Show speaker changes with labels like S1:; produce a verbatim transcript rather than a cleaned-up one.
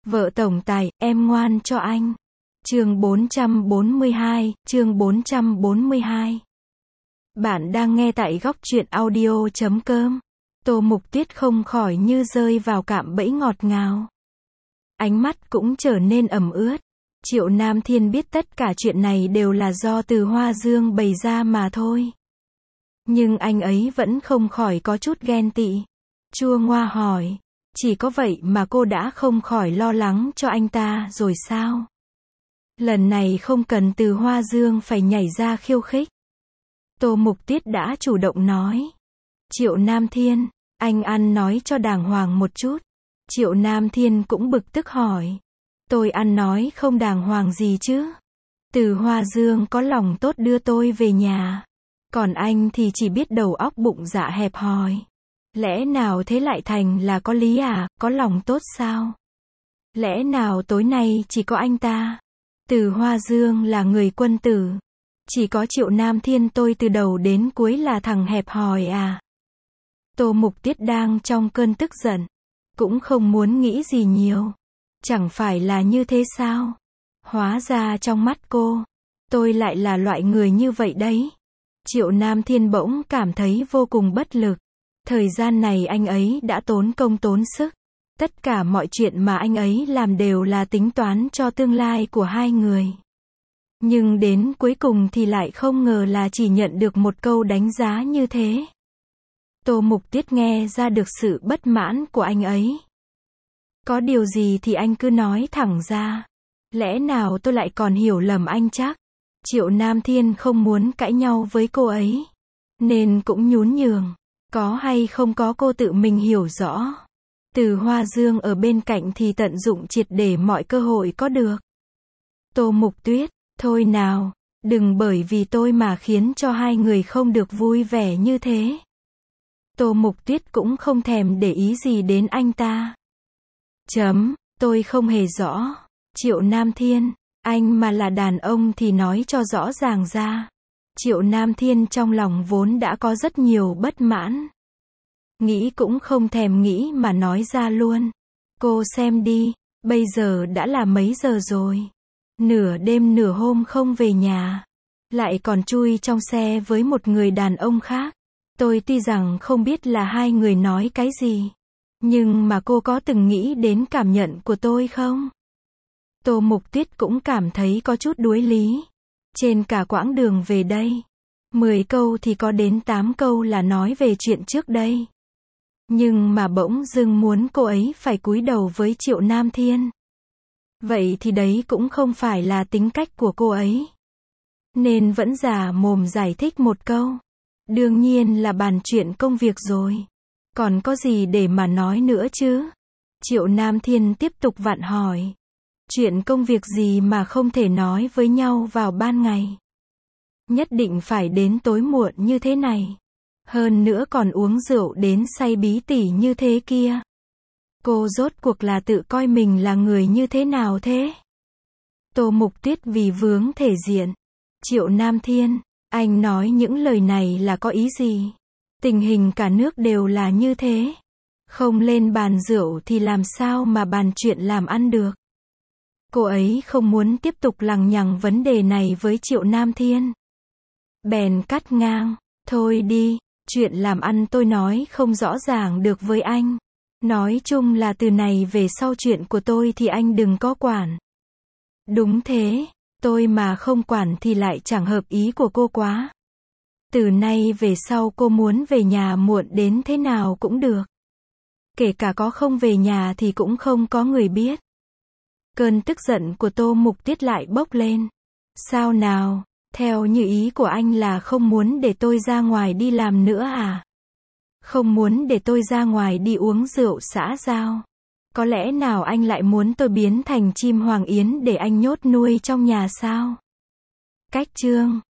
S1: Vợ tổng tài, em ngoan cho anh. Chương bốn trăm bốn mươi hai, chương bốn trăm bốn mươi hai. Bạn đang nghe tại góc truyện audio chấm com. Tô Mục Tuyết không khỏi như rơi vào cạm bẫy ngọt ngào. Ánh mắt cũng trở nên ẩm ướt. Triệu Nam Thiên biết tất cả chuyện này đều là do Từ Hoa Dương bày ra mà thôi. Nhưng anh ấy vẫn không khỏi có chút ghen tị. Chua ngoa hỏi, chỉ có vậy mà cô đã không khỏi lo lắng cho anh ta rồi sao? Lần này không cần Từ Hoa Dương phải nhảy ra khiêu khích. Tô Mục Tuyết đã chủ động nói. Triệu Nam Thiên, anh ăn nói cho đàng hoàng một chút. Triệu Nam Thiên cũng bực tức hỏi. Tôi ăn nói không đàng hoàng gì chứ? Từ Hoa Dương có lòng tốt đưa tôi về nhà. Còn anh thì chỉ biết đầu óc bụng dạ hẹp hòi. Lẽ nào thế lại thành là có lý à, có lòng tốt sao? Lẽ nào tối nay chỉ có anh ta? Từ Hoa Dương là người quân tử. Chỉ có Triệu Nam Thiên tôi từ đầu đến cuối là thằng hẹp hòi à? Tô Mục Tuyết đang trong cơn tức giận. Cũng không muốn nghĩ gì nhiều. Chẳng phải là như thế sao? Hóa ra trong mắt cô, tôi lại là loại người như vậy đấy. Triệu Nam Thiên bỗng cảm thấy vô cùng bất lực. Thời gian này anh ấy đã tốn công tốn sức. Tất cả mọi chuyện mà anh ấy làm đều là tính toán cho tương lai của hai người. Nhưng đến cuối cùng thì lại không ngờ là chỉ nhận được một câu đánh giá như thế. Tô Mục Tuyết nghe ra được sự bất mãn của anh ấy. Có điều gì thì anh cứ nói thẳng ra. Lẽ nào tôi lại còn hiểu lầm anh chắc? Triệu Nam Thiên không muốn cãi nhau với cô ấy. Nên cũng nhún nhường. Có hay không có cô tự mình hiểu rõ. Từ Hoa Dương ở bên cạnh thì tận dụng triệt để mọi cơ hội có được. Tô Mục Tuyết, thôi nào, đừng bởi vì tôi mà khiến cho hai người không được vui vẻ như thế. Tô Mục Tuyết cũng không thèm để ý gì đến anh ta. Chấm, tôi không hề rõ. Triệu Nam Thiên, anh mà là đàn ông thì nói cho rõ ràng ra. Triệu Nam Thiên trong lòng vốn đã có rất nhiều bất mãn. Nghĩ cũng không thèm nghĩ mà nói ra luôn. Cô xem đi, bây giờ đã là mấy giờ rồi? Nửa đêm nửa hôm không về nhà. Lại còn chui trong xe với một người đàn ông khác. Tôi tuy rằng không biết là hai người nói cái gì. Nhưng mà cô có từng nghĩ đến cảm nhận của tôi không? Tô Mục Tuyết cũng cảm thấy có chút đuối lý. Trên cả quãng đường về đây, mười câu thì có đến tám câu là nói về chuyện trước đây. Nhưng mà bỗng dưng muốn cô ấy phải cúi đầu với Triệu Nam Thiên. Vậy thì đấy cũng không phải là tính cách của cô ấy. Nên vẫn giả mồm giải thích một câu. Đương nhiên là bàn chuyện công việc rồi. Còn có gì để mà nói nữa chứ? Triệu Nam Thiên tiếp tục vặn hỏi. Chuyện công việc gì mà không thể nói với nhau vào ban ngày? Nhất định phải đến tối muộn như thế này. Hơn nữa còn uống rượu đến say bí tỉ như thế kia. Cô rốt cuộc là tự coi mình là người như thế nào thế? Tô Mục Tuyết vì vướng thể diện. Triệu Nam Thiên, anh nói những lời này là có ý gì? Tình hình cả nước đều là như thế. Không lên bàn rượu thì làm sao mà bàn chuyện làm ăn được? Cô ấy không muốn tiếp tục lằng nhằng vấn đề này với Triệu Nam Thiên. Bèn cắt ngang. Thôi đi, chuyện làm ăn tôi nói không rõ ràng được với anh. Nói chung là từ này về sau chuyện của tôi thì anh đừng có quản. Đúng thế, tôi mà không quản thì lại chẳng hợp ý của cô quá. Từ nay về sau cô muốn về nhà muộn đến thế nào cũng được. Kể cả có không về nhà thì cũng không có người biết. Cơn tức giận của Tô Mục Tuyết lại bốc lên. Sao nào, theo như ý của anh là không muốn để tôi ra ngoài đi làm nữa à? Không muốn để tôi ra ngoài đi uống rượu xã giao? Có lẽ nào anh lại muốn tôi biến thành chim hoàng yến để anh nhốt nuôi trong nhà sao? Cách chương